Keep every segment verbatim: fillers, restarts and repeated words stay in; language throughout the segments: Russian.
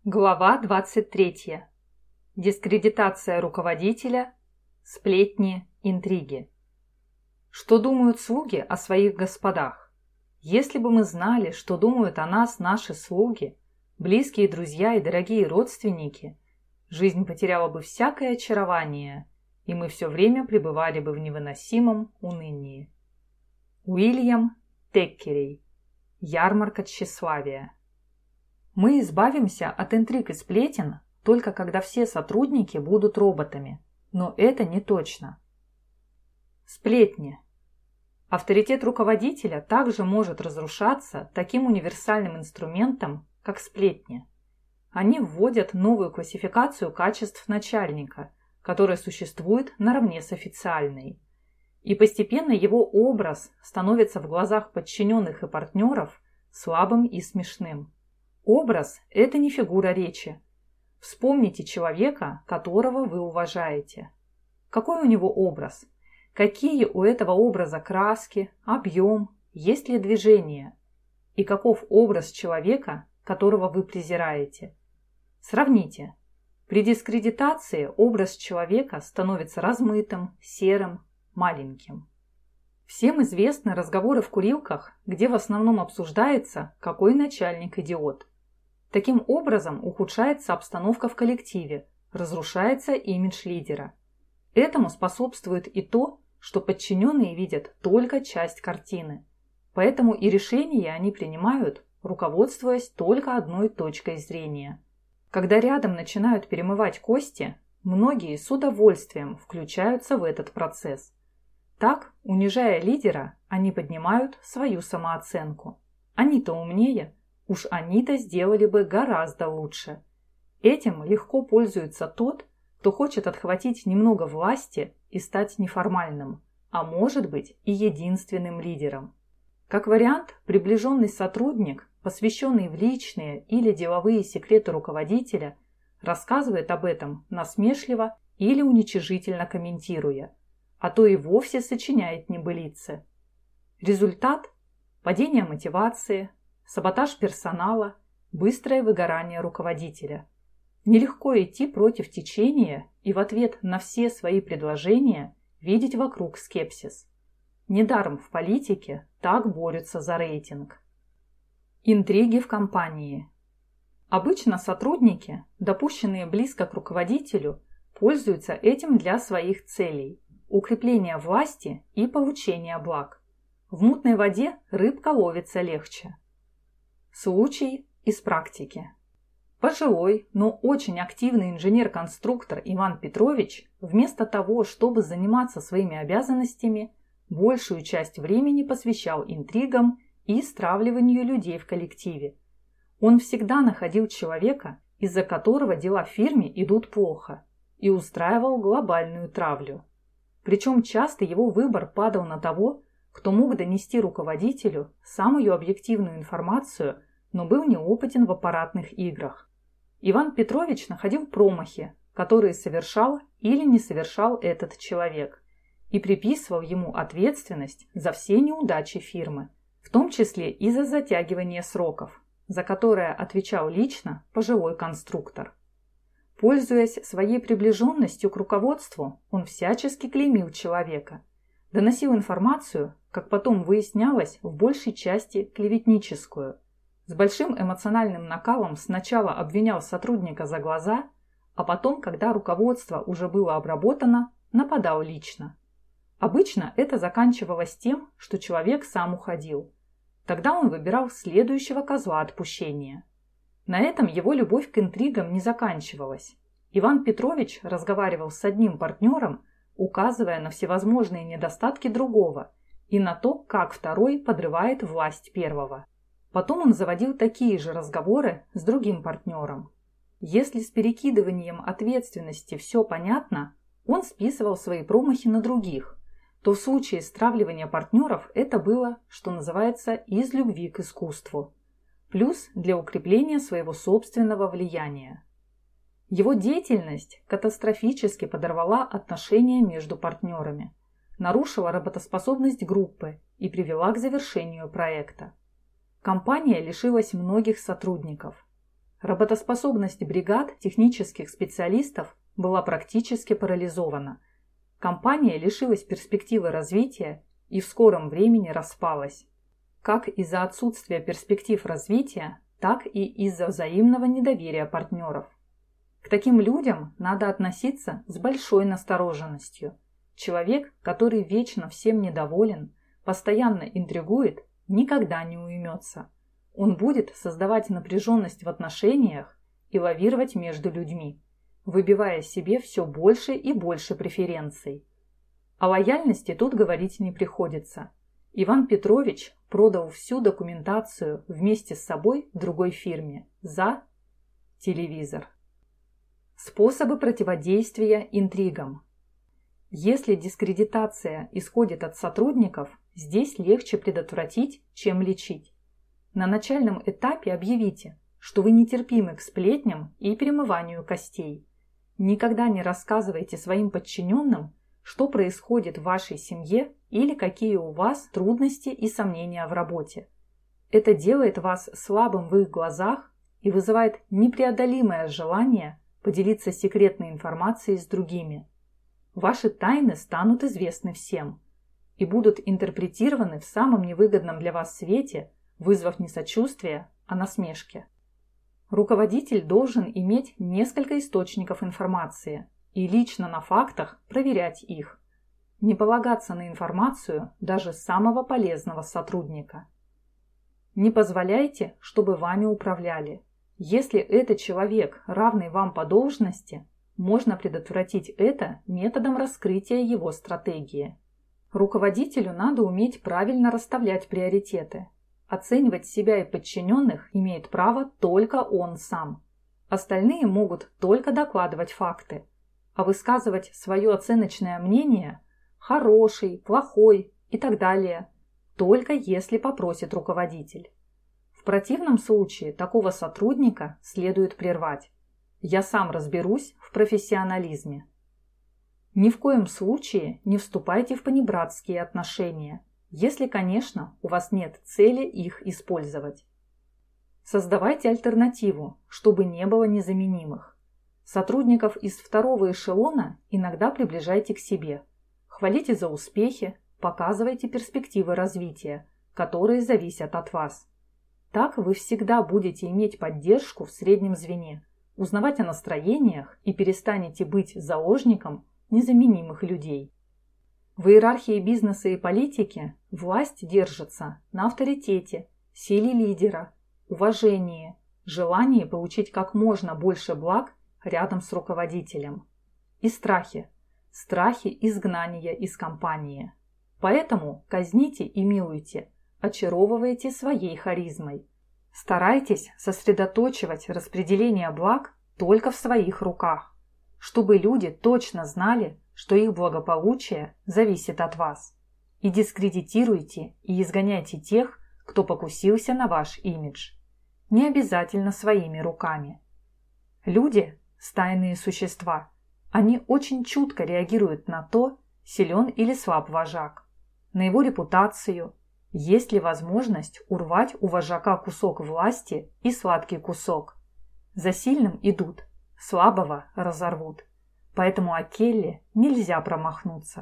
Глава двадцать третья. Дискредитация руководителя, сплетни, интриги. Что думают слуги о своих господах? Если бы мы знали, что думают о нас наши слуги, близкие друзья и дорогие родственники, жизнь потеряла бы всякое очарование, и мы все время пребывали бы в невыносимом унынии. Уильям Теккерей. Ярмарка тщеславия. Мы избавимся от интриг и сплетен только когда все сотрудники будут роботами, но это не точно. Сплетни. Авторитет руководителя также может разрушаться таким универсальным инструментом, как сплетни. Они вводят новую классификацию качеств начальника, которая существует наравне с официальной. И постепенно его образ становится в глазах подчиненных и партнеров слабым и смешным. Образ – это не фигура речи. Вспомните человека, которого вы уважаете. Какой у него образ? Какие у этого образа краски, объем, есть ли движение? И каков образ человека, которого вы презираете? Сравните. При дискредитации образ человека становится размытым, серым, маленьким. Всем известны разговоры в курилках, где в основном обсуждается, какой начальник идиот. Таким образом ухудшается обстановка в коллективе, разрушается имидж лидера. Этому способствует и то, что подчиненные видят только часть картины. Поэтому и решения они принимают, руководствуясь только одной точкой зрения. Когда рядом начинают перемывать кости, многие с удовольствием включаются в этот процесс. Так, унижая лидера, они поднимают свою самооценку. Они-то умнее. Уж они-то сделали бы гораздо лучше. Этим легко пользуется тот, кто хочет отхватить немного власти и стать неформальным, а может быть и единственным лидером. Как вариант, приближенный сотрудник, посвященный в личные или деловые секреты руководителя, рассказывает об этом насмешливо или уничижительно комментируя, а то и вовсе сочиняет небылицы. Результат – падение мотивации, саботаж персонала, быстрое выгорание руководителя. Нелегко идти против течения и в ответ на все свои предложения видеть вокруг скепсис. Недаром в политике так борются за рейтинг. Интриги в компании. Обычно сотрудники, допущенные близко к руководителю, пользуются этим для своих целей – укрепления власти и получения благ. В мутной воде рыбка ловится легче. Случай из практики. Пожилой, но очень активный инженер-конструктор Иван Петрович, вместо того, чтобы заниматься своими обязанностями, большую часть времени посвящал интригам и стравливанию людей в коллективе. Он всегда находил человека, из-за которого дела в фирме идут плохо, и устраивал глобальную травлю. Причем часто его выбор падал на того, кто мог донести руководителю самую объективную информацию, но был неопытен в аппаратных играх. Иван Петрович находил промахи, которые совершал или не совершал этот человек, и приписывал ему ответственность за все неудачи фирмы, в том числе и за затягивание сроков, за которое отвечал лично пожилой конструктор. Пользуясь своей приближенностью к руководству, он всячески клеймил человека, доносил информацию, как потом выяснялось, в большей части клеветническую. С большим эмоциональным накалом сначала обвинял сотрудника за глаза, а потом, когда руководство уже было обработано, нападал лично. Обычно это заканчивалось тем, что человек сам уходил. Тогда он выбирал следующего козла отпущения. На этом его любовь к интригам не заканчивалась. Иван Петрович разговаривал с одним партнером, указывая на всевозможные недостатки другого и на то, как второй подрывает власть первого. Потом он заводил такие же разговоры с другим партнером. Если с перекидыванием ответственности все понятно, он списывал свои промахи на других, то в случае стравливания партнеров это было, что называется, из любви к искусству. Плюс для укрепления своего собственного влияния. Его деятельность катастрофически подорвала отношения между партнерами, нарушила работоспособность группы и привела к завершению проекта. Компания лишилась многих сотрудников. Работоспособность бригад технических специалистов была практически парализована. Компания лишилась перспективы развития и в скором времени распалась. Как из-за отсутствия перспектив развития, так и из-за взаимного недоверия партнеров. К таким людям надо относиться с большой настороженностью. Человек, который вечно всем недоволен, постоянно интригует, никогда не уймется. Он будет создавать напряженность в отношениях и лавировать между людьми, выбивая себе все больше и больше преференций. О лояльности тут говорить не приходится. Иван Петрович продал всю документацию вместе с собой другой фирме за телевизор. Способы противодействия интригам. Если дискредитация исходит от сотрудников, здесь легче предотвратить, чем лечить. На начальном этапе объявите, что вы нетерпимы к сплетням и перемыванию костей. Никогда не рассказывайте своим подчиненным, что происходит в вашей семье или какие у вас трудности и сомнения в работе. Это делает вас слабым в их глазах и вызывает непреодолимое желание поделиться секретной информацией с другими. Ваши тайны станут известны всем и будут интерпретированы в самом невыгодном для вас свете, вызвав не сочувствие, а насмешки. Руководитель должен иметь несколько источников информации и лично на фактах проверять их. Не полагаться на информацию даже самого полезного сотрудника. Не позволяйте, чтобы вами управляли. Если это человек, равный вам по должности, можно предотвратить это методом раскрытия его стратегии. Руководителю надо уметь правильно расставлять приоритеты. Оценивать себя и подчиненных имеет право только он сам. Остальные могут только докладывать факты, а высказывать свое оценочное мнение – хороший, плохой и так далее – только если попросит руководитель. В противном случае такого сотрудника следует прервать. Я сам разберусь в профессионализме. Ни в коем случае не вступайте в понебратские отношения, если, конечно, у вас нет цели их использовать. Создавайте альтернативу, чтобы не было незаменимых. Сотрудников из второго эшелона иногда приближайте к себе. Хвалите за успехи, показывайте перспективы развития, которые зависят от вас. Так вы всегда будете иметь поддержку в среднем звене, узнавать о настроениях и перестанете быть заложником незаменимых людей. В иерархии бизнеса и политики власть держится на авторитете, силе лидера, уважении, желании получить как можно больше благ рядом с руководителем. И страхе. Страхе изгнания из компании. Поэтому казните и милуйте, очаровывайте своей харизмой. Старайтесь сосредоточивать распределение благ только в своих руках, чтобы люди точно знали, что их благополучие зависит от вас. И дискредитируйте и изгоняйте тех, кто покусился на ваш имидж. Не обязательно своими руками. Люди – стайные существа. Они очень чутко реагируют на то, силен или слаб вожак, на его репутацию, есть ли возможность урвать у вожака кусок власти и сладкий кусок. За сильным идут, слабого разорвут. Поэтому о Келли нельзя промахнуться.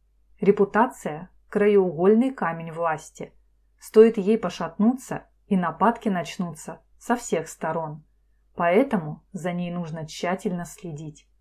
Репутация – краеугольный камень власти. Стоит ей пошатнуться, и нападки начнутся со всех сторон. Поэтому за ней нужно тщательно следить.